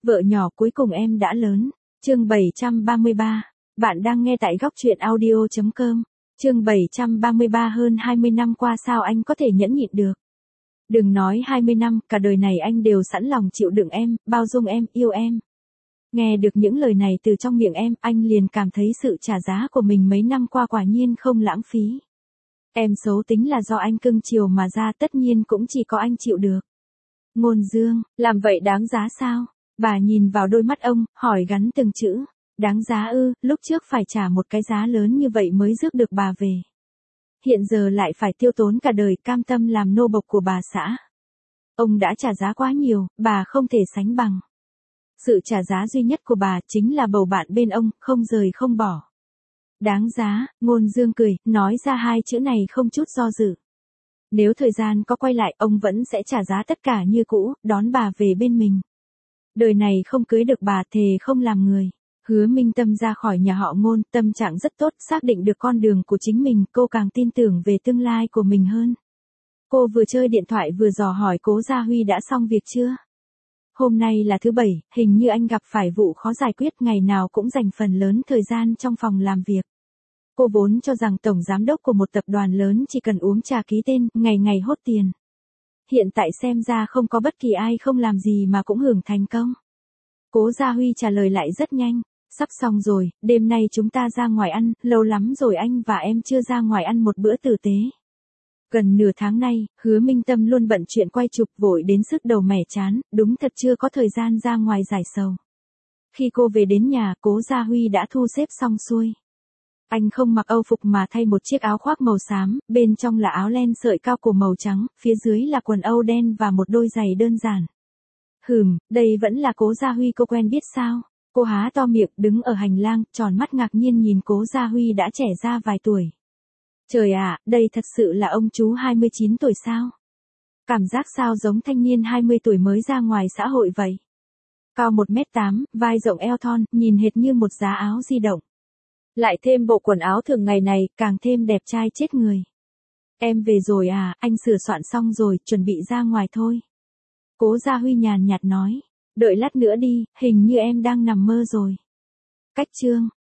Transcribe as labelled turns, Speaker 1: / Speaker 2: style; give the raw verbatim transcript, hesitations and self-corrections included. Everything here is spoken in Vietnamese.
Speaker 1: Vợ nhỏ cuối cùng em đã lớn. Chương bảy trăm ba mươi ba. Bạn đang nghe tại góc truyện audio chấm com. Chương bảy trăm ba mươi ba. Hơn hai mươi năm qua sao anh có thể nhẫn nhịn được? Đừng nói hai mươi năm, cả đời này anh đều sẵn lòng chịu đựng em, bao dung em, yêu em. Nghe được những lời này từ trong miệng em, anh liền cảm thấy sự trả giá của mình mấy năm qua quả nhiên không lãng phí. Em xấu tính là do anh cưng chiều mà ra, tất nhiên cũng chỉ có anh chịu được. Ngôn Dương, làm vậy đáng giá sao? Bà nhìn vào đôi mắt ông, hỏi gắn từng chữ. Đáng giá ư? Lúc trước phải trả một cái giá lớn như vậy mới rước được bà về. Hiện giờ lại phải tiêu tốn cả đời, cam tâm làm nô bộc của bà xã. Ông đã trả giá quá nhiều, bà không thể sánh bằng. Sự trả giá duy nhất của bà chính là bầu bạn bên ông, không rời không bỏ. Đáng giá. Ngôn Dương cười, nói ra hai chữ này không chút do dự. Nếu thời gian có quay lại, ông vẫn sẽ trả giá tất cả như cũ, đón bà về bên mình. Đời này không cưới được bà, thề không làm người. Hứa Minh Tâm ra khỏi nhà họ Ngôn, tâm trạng rất tốt, xác định được con đường của chính mình, cô càng tin tưởng về tương lai của mình hơn. Cô vừa chơi điện thoại vừa dò hỏi Cố Gia Huy đã xong việc chưa? Hôm nay là thứ bảy, hình như anh gặp phải vụ khó giải quyết, ngày nào cũng dành phần lớn thời gian trong phòng làm việc. Cô vốn cho rằng tổng giám đốc của một tập đoàn lớn chỉ cần uống trà ký tên, ngày ngày hốt tiền. Hiện tại xem ra không có bất kỳ ai không làm gì mà cũng hưởng thành công. Cố Gia Huy trả lời lại rất nhanh. Sắp xong rồi, đêm nay chúng ta ra ngoài ăn, lâu lắm rồi anh và em chưa ra ngoài ăn một bữa tử tế. Gần nửa tháng nay, Hứa Minh Tâm luôn bận chuyện quay chụp, vội đến sức đầu mẻ chán, đúng thật chưa có thời gian ra ngoài giải sầu. Khi cô về đến nhà, Cố Gia Huy đã thu xếp xong xuôi. Anh không mặc âu phục mà thay một chiếc áo khoác màu xám, bên trong là áo len sợi cao cổ màu trắng, phía dưới là quần âu đen và một đôi giày đơn giản. Hừm, đây vẫn là Cố Gia Huy cô quen biết sao? Cô há to miệng, đứng ở hành lang, tròn mắt ngạc nhiên nhìn Cố Gia Huy đã trẻ ra vài tuổi. Trời ạ, đây thật sự là ông chú hai mươi chín tuổi sao? Cảm giác sao giống thanh niên hai mươi tuổi mới ra ngoài xã hội vậy? Cao một mét tám, vai rộng eo thon, nhìn hệt như một giá áo di động. Lại thêm bộ quần áo thường ngày này, càng thêm đẹp trai chết người. Em về rồi à, anh sửa soạn xong rồi, chuẩn bị ra ngoài thôi. Cố Gia Huy nhàn nhạt nói. Đợi lát nữa đi, hình như em đang nằm mơ rồi. Cách chương.